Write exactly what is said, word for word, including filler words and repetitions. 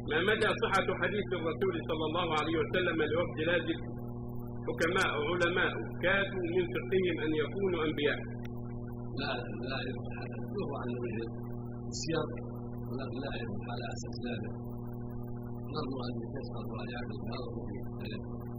ما مدى صحة حديث الرسول صلى الله عليه وسلم لوفد نجد حكماء علماء كادوا من فقههم أن يكونوا أنبياء؟ لا لا يمكن هذا يروى عن وجه السياق ولكن لا يمكن على أساس ذلك نرجو أن يفسر الراجعات هذا